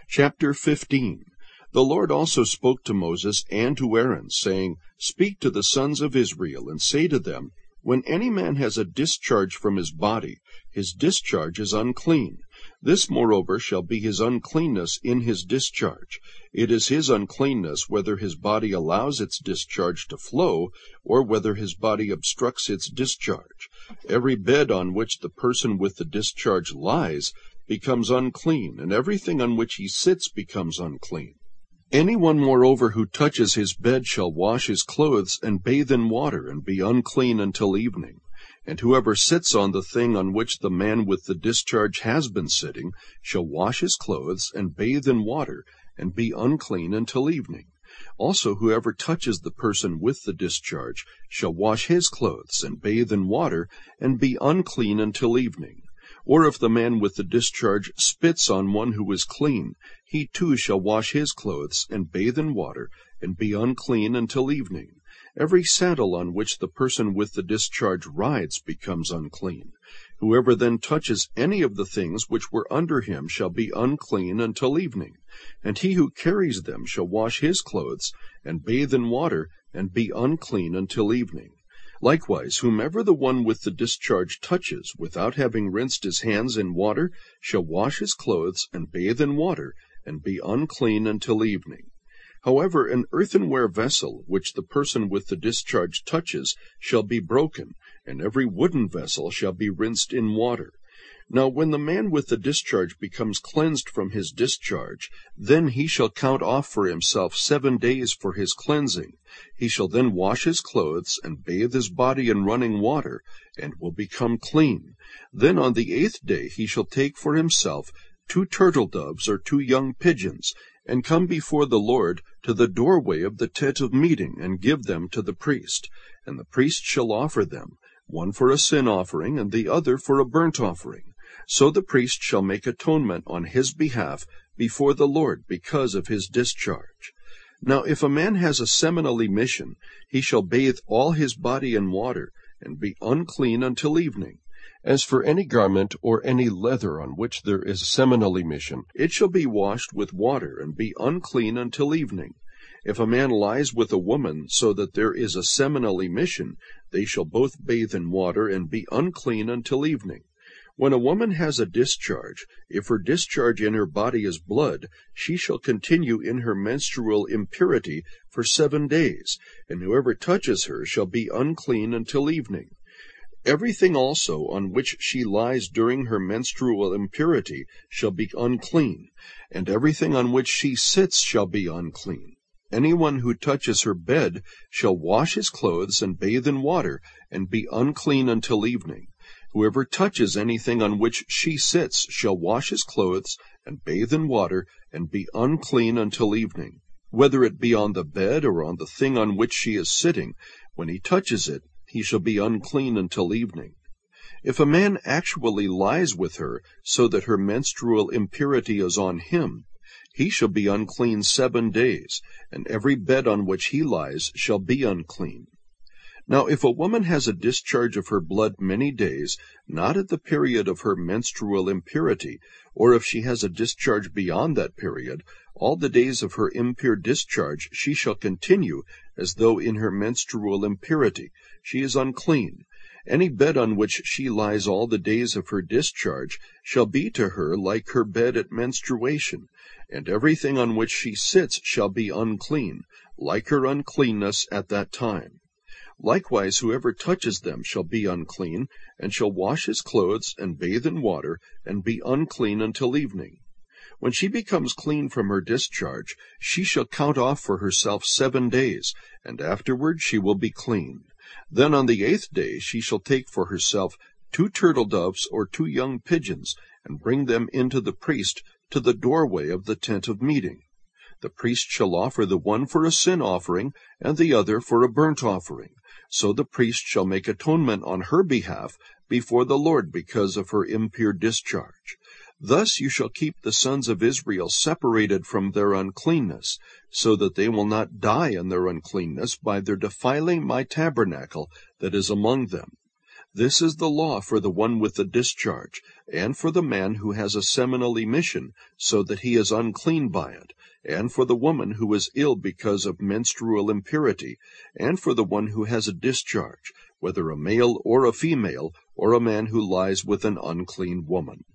Chapter 15. The Lord also spoke to Moses and to Aaron, saying, Speak to the sons of Israel, and say to them, When any man has a discharge from his body, his discharge is unclean. This moreover shall be his uncleanness in his discharge. It is his uncleanness whether his body allows its discharge to flow, or whether his body obstructs its discharge. Every bed on which the person with the discharge lies becomes unclean, and everything on which he sits becomes unclean. Anyone, moreover, who touches his bed shall wash his clothes and bathe in water, and be unclean until evening. And whoever sits on the thing on which the man with the discharge has been sitting shall wash his clothes and bathe in water, and be unclean until evening. Also whoever touches the person with the discharge shall wash his clothes and bathe in water, and be unclean until evening. Or if the man with the discharge spits on one who is clean, he too shall wash his clothes and bathe in water, and be unclean until evening. Every saddle on which the person with the discharge rides becomes unclean. Whoever then touches any of the things which were under him shall be unclean until evening. And he who carries them shall wash his clothes, and bathe in water, and be unclean until evening. Likewise, whomever the one with the discharge touches, without having rinsed his hands in water, shall wash his clothes, and bathe in water, and be unclean until evening. However, an earthenware vessel, which the person with the discharge touches, shall be broken, and every wooden vessel shall be rinsed in water. Now when the man with the discharge becomes cleansed from his discharge, then he shall count off for himself 7 days for his cleansing. He shall then wash his clothes, and bathe his body in running water, and will become clean. Then on the 8th day he shall take for himself 2 turtle doves or 2 young pigeons, and come before the Lord to the doorway of the tent of meeting, and give them to the priest. And the priest shall offer them, one for a sin offering, and the other for a burnt offering. So the priest shall make atonement on his behalf before the Lord because of his discharge. Now if a man has a seminal emission, he shall bathe all his body in water, and be unclean until evening. As for any garment or any leather on which there is seminal emission, it shall be washed with water, and be unclean until evening. If a man lies with a woman so that there is a seminal emission, they shall both bathe in water, and be unclean until evening. When a woman has a discharge, if her discharge in her body is blood, she shall continue in her menstrual impurity for 7 days, and whoever touches her shall be unclean until evening. Everything also on which she lies during her menstrual impurity shall be unclean, and everything on which she sits shall be unclean. Anyone who touches her bed shall wash his clothes and bathe in water, and be unclean until evening. Whoever touches anything on which she sits shall wash his clothes, and bathe in water, and be unclean until evening. Whether it be on the bed or on the thing on which she is sitting, when he touches it, he shall be unclean until evening. If a man actually lies with her, so that her menstrual impurity is on him, he shall be unclean 7 days, and every bed on which he lies shall be unclean. Now if a woman has a discharge of her blood many days, not at the period of her menstrual impurity, or if she has a discharge beyond that period, all the days of her impure discharge she shall continue as though in her menstrual impurity. She is unclean. Any bed on which she lies all the days of her discharge shall be to her like her bed at menstruation, and everything on which she sits shall be unclean, like her uncleanness at that time. Likewise, whoever touches them shall be unclean, and shall wash his clothes, and bathe in water, and be unclean until evening. When she becomes clean from her discharge, she shall count off for herself 7 days, and afterward she will be clean. Then on the 8th day she shall take for herself 2 turtle doves or 2 young pigeons, and bring them into the priest to the doorway of the tent of meeting. The priest shall offer the one for a sin offering, and the other for a burnt offering. So the priest shall make atonement on her behalf before the Lord because of her impure discharge. Thus you shall keep the sons of Israel separated from their uncleanness, so that they will not die in their uncleanness by their defiling my tabernacle that is among them. This is the law for the one with the discharge, and for the man who has a seminal emission, so that he is unclean by it, and for the woman who is ill because of menstrual impurity, and for the one who has a discharge, whether a male or a female, or a man who lies with an unclean woman.